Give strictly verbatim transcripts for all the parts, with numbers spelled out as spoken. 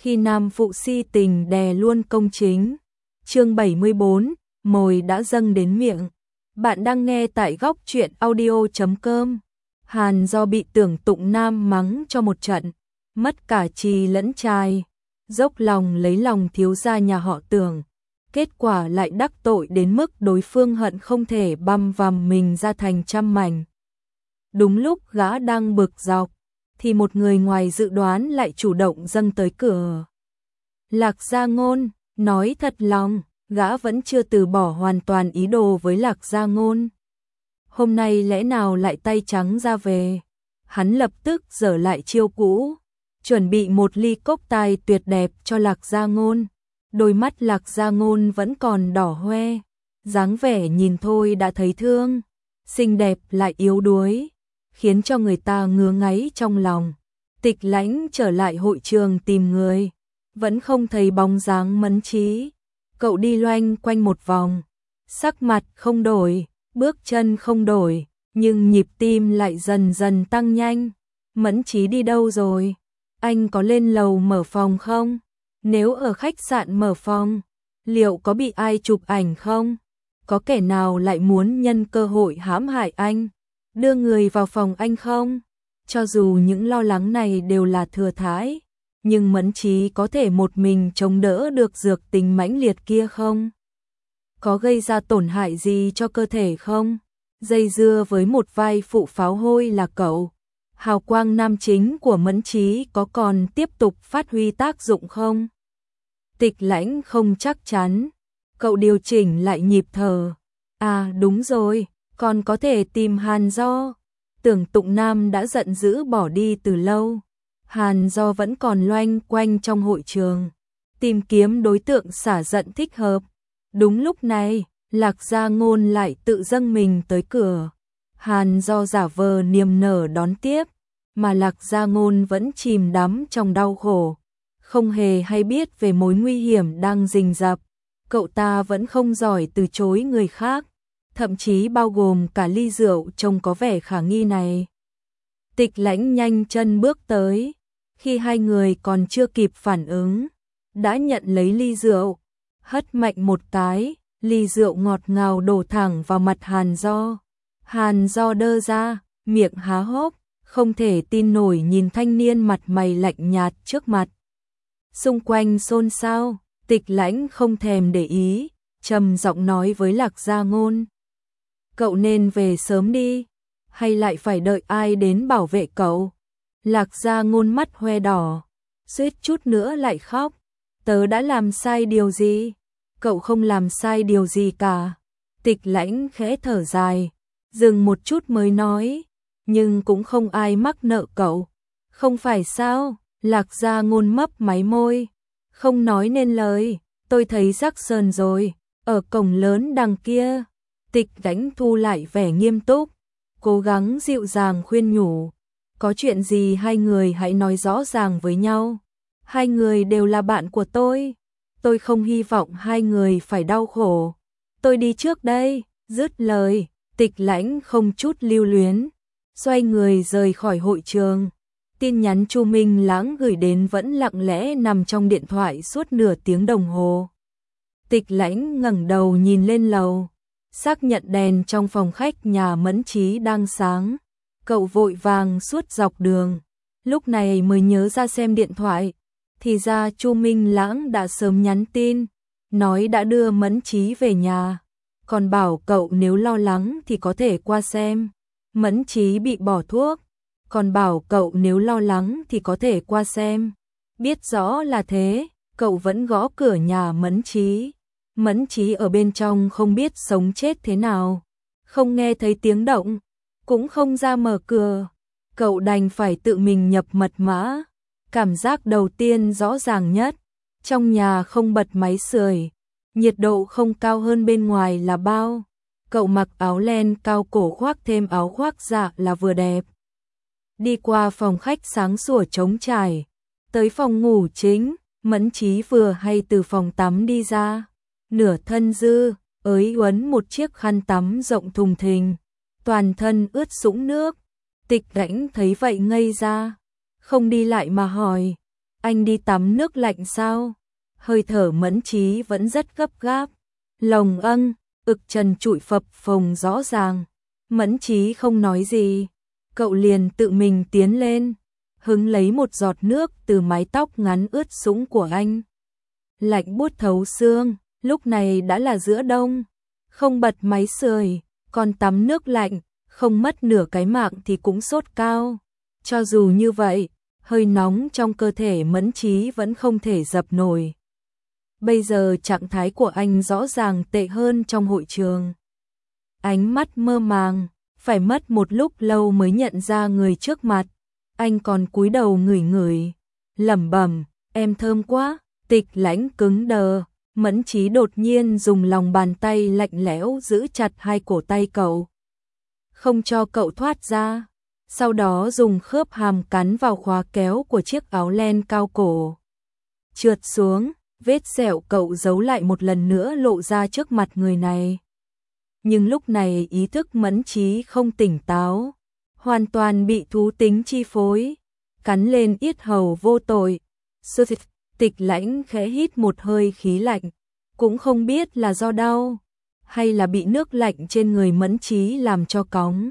khi nam phụ si tình đè luôn công chính. Chương bảy mươi bốn, mồi đã dâng đến miệng. Bạn đang nghe tại góc truyện audio chấm com. Hàn Do bị Tưởng Tụng Nam mắng cho một trận, mất cả trì lẫn trai, dốc lòng lấy lòng thiếu gia nhà họ Tưởng, kết quả lại đắc tội đến mức đối phương hận không thể băm vằm mình ra thành trăm mảnh. Đúng lúc gã đang bực dọc, thì một người ngoài dự đoán lại chủ động dâng tới cửa. Lạc Gia Ngôn, nói thật lòng, gã vẫn chưa từ bỏ hoàn toàn ý đồ với Lạc Gia Ngôn. Hôm nay lẽ nào lại tay trắng ra về? Hắn lập tức dở lại chiêu cũ, chuẩn bị một ly cốc tài tuyệt đẹp cho Lạc Gia Ngôn. Đôi mắt Lạc Gia Ngôn vẫn còn đỏ hoe, dáng vẻ nhìn thôi đã thấy thương, xinh đẹp lại yếu đuối, khiến cho người ta ngứa ngáy trong lòng. Tịch Lãnh trở lại hội trường tìm người, vẫn không thấy bóng dáng Mẫn Trí. Cậu đi loanh quanh một vòng, sắc mặt không đổi, bước chân không đổi, nhưng nhịp tim lại dần dần tăng nhanh. Mẫn Trí đi đâu rồi? Anh có lên lầu mở phòng không? Nếu ở khách sạn mở phòng, liệu có bị ai chụp ảnh không? Có kẻ nào lại muốn nhân cơ hội hãm hại anh, đưa người vào phòng anh không? Cho dù những lo lắng này đều là thừa thãi, nhưng Mẫn Trí có thể một mình chống đỡ được dược tình mãnh liệt kia không? Có gây ra tổn hại gì cho cơ thể không? Dây dưa với một vai phụ pháo hôi là cậu, hào quang nam chính của Mẫn Trí có còn tiếp tục phát huy tác dụng không? Tịch Lãnh không chắc chắn, cậu điều chỉnh lại nhịp thở. À đúng rồi, còn có thể tìm Hàn Do. Tưởng Tụng Nam đã giận dữ bỏ đi từ lâu. Hàn Do vẫn còn loanh quanh trong hội trường, tìm kiếm đối tượng xả giận thích hợp. Đúng lúc này, Lạc Gia Ngôn lại tự dâng mình tới cửa. Hàn Do giả vờ niềm nở đón tiếp, mà Lạc Gia Ngôn vẫn chìm đắm trong đau khổ, không hề hay biết về mối nguy hiểm đang rình rập. Cậu ta vẫn không giỏi từ chối người khác, thậm chí bao gồm cả ly rượu trông có vẻ khả nghi này. Tịch Lãnh nhanh chân bước tới, khi hai người còn chưa kịp phản ứng, đã nhận lấy ly rượu, hất mạnh một cái, ly rượu ngọt ngào đổ thẳng vào mặt Hàn Do. Hàn Do đơ ra, miệng há hốc, không thể tin nổi nhìn thanh niên mặt mày lạnh nhạt trước mặt. Xung quanh xôn xao, Tịch Lãnh không thèm để ý, trầm giọng nói với Lạc Gia Ngôn. Cậu nên về sớm đi, hay lại phải đợi ai đến bảo vệ cậu? Lạc Gia Ngôn mắt hoe đỏ, suýt chút nữa lại khóc. Tớ đã làm sai điều gì? Cậu không làm sai điều gì cả. Tịch Lãnh khẽ thở dài, dừng một chút mới nói, nhưng cũng không ai mắc nợ cậu. Không phải sao? Lạc Gia Ngôn mấp máy môi, không nói nên lời. Tôi thấy Jackson rồi, ở cổng lớn đằng kia. Tịch Lãnh thu lại vẻ nghiêm túc, cố gắng dịu dàng khuyên nhủ. Có chuyện gì hai người hãy nói rõ ràng với nhau. Hai người đều là bạn của tôi. Tôi không hy vọng hai người phải đau khổ. Tôi đi trước đây. Dứt lời, Tịch Lãnh không chút lưu luyến, xoay người rời khỏi hội trường. Tin nhắn Chu Minh Lãng gửi đến vẫn lặng lẽ nằm trong điện thoại suốt nửa tiếng đồng hồ. Tịch Lãnh ngẩng đầu nhìn lên lầu, xác nhận đèn trong phòng khách nhà Mẫn Trí đang sáng. Cậu vội vàng suốt dọc đường, lúc này mới nhớ ra xem điện thoại. Thì ra Chu Minh Lãng đã sớm nhắn tin, nói đã đưa Mẫn Trí về nhà, còn bảo cậu nếu lo lắng thì có thể qua xem. Mẫn Trí bị bỏ thuốc, còn bảo cậu nếu lo lắng thì có thể qua xem. Biết rõ là thế, cậu vẫn gõ cửa nhà Mẫn Trí. Mẫn Trí ở bên trong không biết sống chết thế nào, không nghe thấy tiếng động, cũng không ra mở cửa. Cậu đành phải tự mình nhập mật mã. Cảm giác đầu tiên rõ ràng nhất, trong nhà không bật máy sưởi, nhiệt độ không cao hơn bên ngoài là bao. Cậu mặc áo len cao cổ khoác thêm áo khoác dạ là vừa đẹp. Đi qua phòng khách sáng sủa trống trải, tới phòng ngủ chính. Mẫn Trí vừa hay từ phòng tắm đi ra, nửa thân dư, ới uốn một chiếc khăn tắm rộng thùng thình, toàn thân ướt sũng nước. Tịch Lãnh thấy vậy ngây ra, không đi lại mà hỏi, Anh đi tắm nước lạnh sao? Hơi thở Mẫn Trí vẫn rất gấp gáp. Lồng âng, ực trần trụi phập phồng rõ ràng. Mẫn Trí không nói gì. Cậu liền tự mình tiến lên, hứng lấy một giọt nước từ mái tóc ngắn ướt sũng của anh. Lạnh buốt thấu xương, lúc này đã là giữa đông. Không bật máy sưởi, còn tắm nước lạnh, không mất nửa cái mạng thì cũng sốt cao. Cho dù như vậy, hơi nóng trong cơ thể Mẫn Trí vẫn không thể dập nổi. Bây giờ trạng thái của anh rõ ràng tệ hơn trong hội trường. Ánh mắt mơ màng, phải mất một lúc lâu mới nhận ra người trước mặt. Anh còn cúi đầu ngửi ngửi, lẩm bẩm, em thơm quá. Tịch Lãnh cứng đờ, Mẫn Trí đột nhiên dùng lòng bàn tay lạnh lẽo giữ chặt hai cổ tay cậu, không cho cậu thoát ra. Sau đó dùng khớp hàm cắn vào khóa kéo của chiếc áo len cao cổ. Trượt xuống, vết sẹo cậu giấu lại một lần nữa lộ ra trước mặt người này. Nhưng lúc này ý thức Mẫn Trí không tỉnh táo, hoàn toàn bị thú tính chi phối, cắn lên yết hầu vô tội. Tịch Lãnh khẽ hít một hơi khí lạnh, cũng không biết là do đau, hay là bị nước lạnh trên người Mẫn Trí làm cho cóng.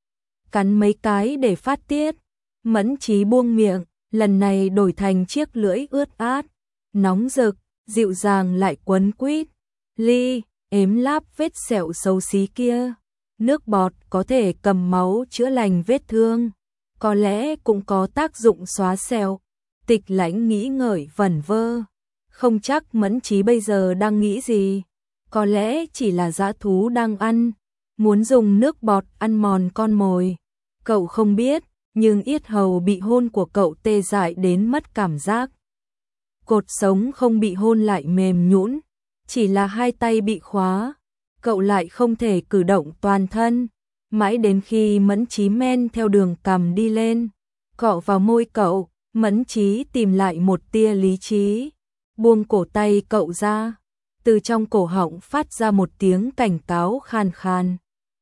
Cắn mấy cái để phát tiết, Mẫn Trí buông miệng, lần này đổi thành chiếc lưỡi ướt át, nóng rực, dịu dàng lại quấn quýt. Ly, ếm láp vết sẹo xấu xí kia. Nước bọt có thể cầm máu chữa lành vết thương, có lẽ cũng có tác dụng xóa sẹo. Tịch Lãnh nghĩ ngợi vẩn vơ, không chắc Mẫn Trí bây giờ đang nghĩ gì. Có lẽ chỉ là dã thú đang ăn, muốn dùng nước bọt ăn mòn con mồi. Cậu không biết, nhưng yết hầu bị hôn của cậu tê dại đến mất cảm giác. Cột sống không bị hôn lại mềm nhũn, chỉ là hai tay bị khóa. Cậu lại không thể cử động toàn thân, mãi đến khi Mẫn Trí men theo đường cằm đi lên, cọ vào môi cậu, Mẫn Trí tìm lại một tia lý trí, buông cổ tay cậu ra, từ trong cổ họng phát ra một tiếng cảnh cáo khan khan.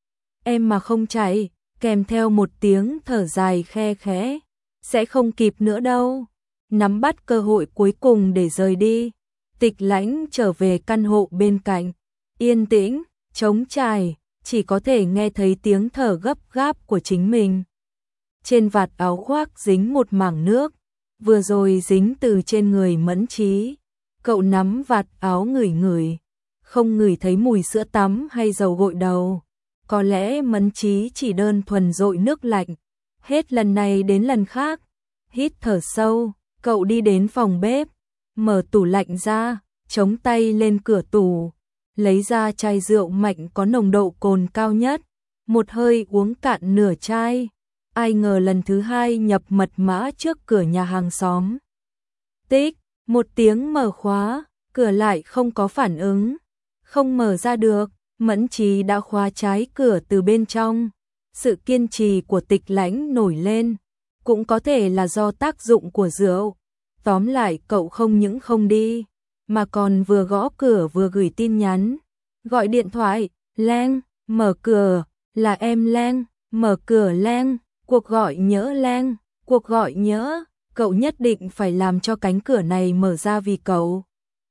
Em mà không chạy, kèm theo một tiếng thở dài khe khẽ, sẽ không kịp nữa đâu. Nắm bắt cơ hội cuối cùng để rời đi, Tịch Lãnh trở về căn hộ bên cạnh, yên tĩnh, trống trải, chỉ có thể nghe thấy tiếng thở gấp gáp của chính mình. Trên vạt áo khoác dính một mảng nước, vừa rồi dính từ trên người Mẫn Trí. Cậu nắm vạt áo ngửi ngửi, không ngửi thấy mùi sữa tắm hay dầu gội đầu. Có lẽ Mẫn Trí chỉ đơn thuần dội nước lạnh. Hết lần này đến lần khác, hít thở sâu, cậu đi đến phòng bếp, mở tủ lạnh ra, chống tay lên cửa tủ, lấy ra chai rượu mạnh có nồng độ cồn cao nhất, một hơi uống cạn nửa chai. Ai ngờ lần thứ hai nhập mật mã trước cửa nhà hàng xóm. Tích, một tiếng mở khóa, cửa lại không có phản ứng, không mở ra được. Mẫn Trí đã khóa trái cửa từ bên trong. Sự kiên trì của Tịch Lãnh nổi lên, cũng có thể là do tác dụng của rượu. Tóm lại cậu không những không đi, mà còn vừa gõ cửa vừa gửi tin nhắn, gọi điện thoại. Leng, mở cửa, là em Leng, mở cửa Leng, cuộc gọi nhỡ Leng, cuộc gọi nhỡ. Cậu nhất định phải làm cho cánh cửa này mở ra vì cậu.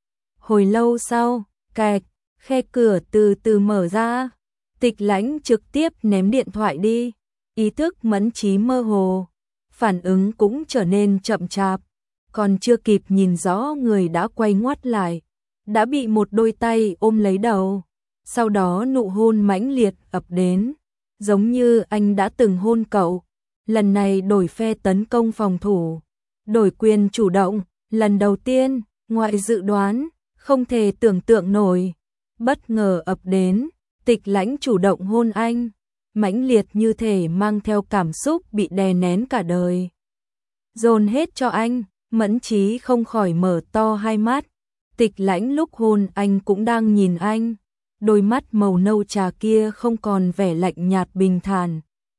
Hồi lâu sau, cạch, khe cửa từ từ mở ra. Tịch Lãnh trực tiếp ném điện thoại đi. Ý thức Mẫn Trí mơ hồ, phản ứng cũng trở nên chậm chạp. Còn chưa kịp nhìn rõ người đã quay ngoắt lại, đã bị một đôi tay ôm lấy đầu. Sau đó nụ hôn mãnh liệt ập đến, giống như anh đã từng hôn cậu. Lần này đổi phe tấn công phòng thủ, đổi quyền chủ động, lần đầu tiên, ngoại dự đoán, không thể tưởng tượng nổi. Bất ngờ ập đến, Tịch Lãnh chủ động hôn anh, mãnh liệt như thể mang theo cảm xúc bị đè nén cả đời. Dồn hết cho anh, Mẫn Trí không khỏi mở to hai mắt. Tịch Lãnh lúc hôn anh cũng đang nhìn anh, đôi mắt màu nâu trà kia không còn vẻ lạnh nhạt bình thản.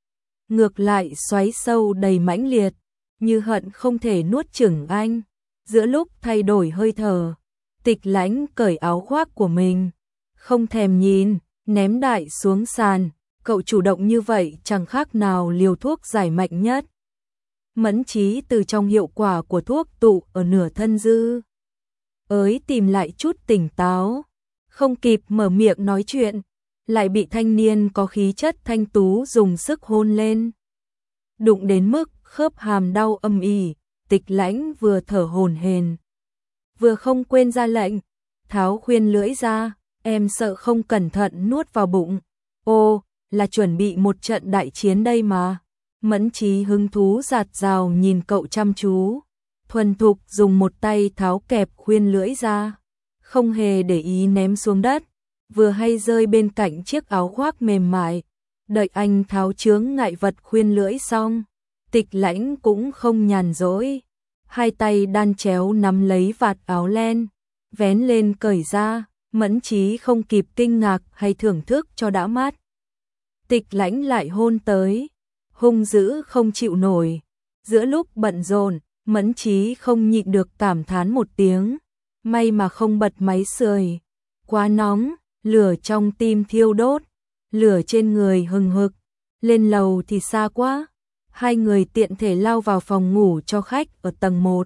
Ngược lại xoáy sâu đầy mãnh liệt, như hận không thể nuốt chửng anh. Giữa lúc thay đổi hơi thở, Tịch Lãnh cởi áo khoác của mình, không thèm nhìn, ném đại xuống sàn. Cậu chủ động như vậy chẳng khác nào liều thuốc giải mạnh nhất. Mẫn Chí từ trong hiệu quả của thuốc tụ ở nửa thân dư ới tìm lại chút tỉnh táo, không kịp mở miệng nói chuyện, lại bị thanh niên có khí chất thanh tú dùng sức hôn lên. Đụng đến mức khớp hàm đau âm ỉ, Tịch Lãnh vừa thở hổn hển, vừa không quên ra lệnh, tháo khuyên lưỡi ra, em sợ không cẩn thận nuốt vào bụng. Ô, là chuẩn bị một trận đại chiến đây mà. Mẫn Chí hứng thú dạt dào nhìn cậu chăm chú, thuần thục dùng một tay tháo kẹp khuyên lưỡi ra, không hề để ý ném xuống đất, vừa hay rơi bên cạnh chiếc áo khoác mềm mại. Đợi anh tháo chướng ngại vật khuyên lưỡi xong, Tịch Lãnh cũng không nhàn rỗi, hai tay đan chéo nắm lấy vạt áo len, vén lên cởi ra. Mẫn Chí không kịp kinh ngạc hay thưởng thức cho đã mắt, Tịch Lãnh lại hôn tới, hung dữ không chịu nổi. Giữa lúc bận rộn, Mẫn Chí không nhịn được cảm thán một tiếng, may mà không bật máy sưởi, quá nóng, lửa trong tim thiêu đốt, lửa trên người hừng hực, lên lầu thì xa quá. Hai người tiện thể lao vào phòng ngủ cho khách ở tầng một.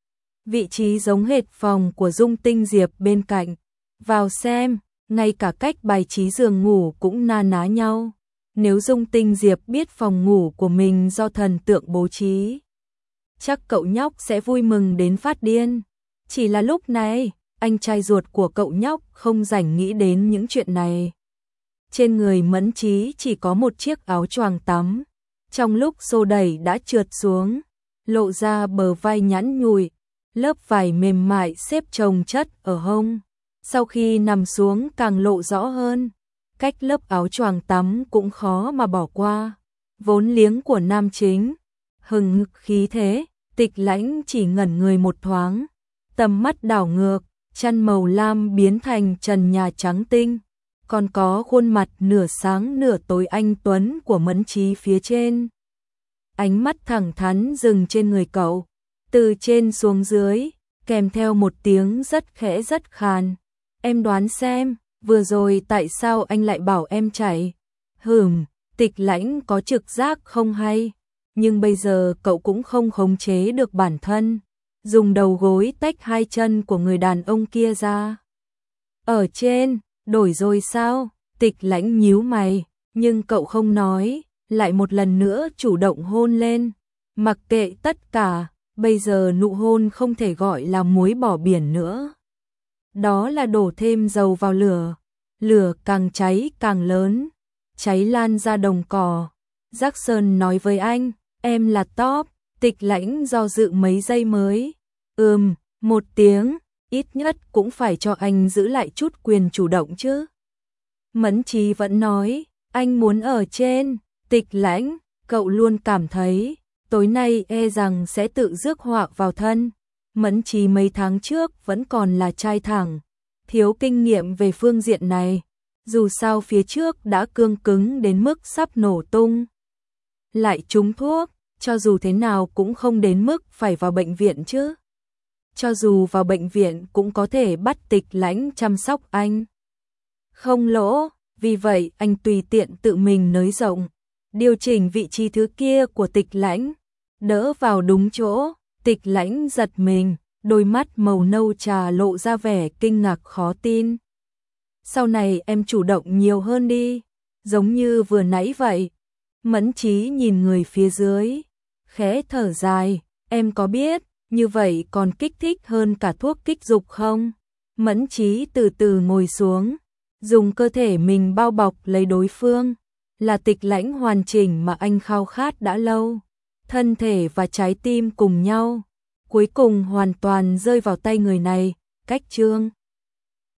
Vị trí giống hệt phòng của Dung Tinh Diệp bên cạnh. Vào xem, ngay cả cách bài trí giường ngủ cũng na ná nhau. Nếu Dung Tinh Diệp biết phòng ngủ của mình do thần tượng bố trí, chắc cậu nhóc sẽ vui mừng đến phát điên. Chỉ là lúc này, anh trai ruột của cậu nhóc không rảnh nghĩ đến những chuyện này. Trên người Mẫn Chí chỉ có một chiếc áo choàng tắm, trong lúc xô đẩy đã trượt xuống, lộ ra bờ vai nhẵn nhụi, lớp vải mềm mại xếp chồng chất ở hông. Sau khi nằm xuống càng lộ rõ hơn, cách lớp áo choàng tắm cũng khó mà bỏ qua. Vốn liếng của nam chính, hừng hực khí thế, Tịch Lãnh chỉ ngẩn người một thoáng, tầm mắt đảo ngược, chăn màu lam biến thành trần nhà trắng tinh, còn có khuôn mặt nửa sáng nửa tối anh tuấn của Mẫn Chí phía trên. Ánh mắt thẳng thắn dừng trên người cậu, từ trên xuống dưới, kèm theo một tiếng rất khẽ rất khàn. Em đoán xem, vừa rồi tại sao anh lại bảo em chạy? Hừm, Tịch Lãnh có trực giác không hay, nhưng bây giờ cậu cũng không khống chế được bản thân, dùng đầu gối tách hai chân của người đàn ông kia ra. Ở trên, đổi rồi sao? Tịch Lãnh nhíu mày, nhưng cậu không nói, lại một lần nữa chủ động hôn lên. Mặc kệ tất cả, bây giờ nụ hôn không thể gọi là muối bỏ biển nữa. Đó là đổ thêm dầu vào lửa, lửa càng cháy càng lớn, cháy lan ra đồng cỏ. Jackson nói với anh, em là top. Tịch Lãnh do dự mấy giây mới, ừm, một tiếng, ít nhất cũng phải cho anh giữ lại chút quyền chủ động chứ. Mẫn Chí vẫn nói, anh muốn ở trên. Tịch Lãnh, cậu luôn cảm thấy, tối nay e rằng sẽ tự rước họa vào thân. Mẫn Chí mấy tháng trước vẫn còn là trai thẳng, thiếu kinh nghiệm về phương diện này, dù sao phía trước đã cương cứng đến mức sắp nổ tung. Lại trúng thuốc, cho dù thế nào cũng không đến mức phải vào bệnh viện chứ. Cho dù vào bệnh viện cũng có thể bắt Tịch Lãnh chăm sóc anh. Không lỗ, vì vậy anh tùy tiện tự mình nới rộng, điều chỉnh vị trí thứ kia của Tịch Lãnh, đỡ vào đúng chỗ. Tịch Lãnh giật mình, đôi mắt màu nâu trà lộ ra vẻ kinh ngạc khó tin. Sau này em chủ động nhiều hơn đi, giống như vừa nãy vậy. Mẫn Chí nhìn người phía dưới, khẽ thở dài, em có biết, như vậy còn kích thích hơn cả thuốc kích dục không? Mẫn Chí từ từ ngồi xuống, dùng cơ thể mình bao bọc lấy đối phương, là Tịch Lãnh hoàn chỉnh mà anh khao khát đã lâu. Thân thể và trái tim cùng nhau, cuối cùng hoàn toàn rơi vào tay người này. Cách chương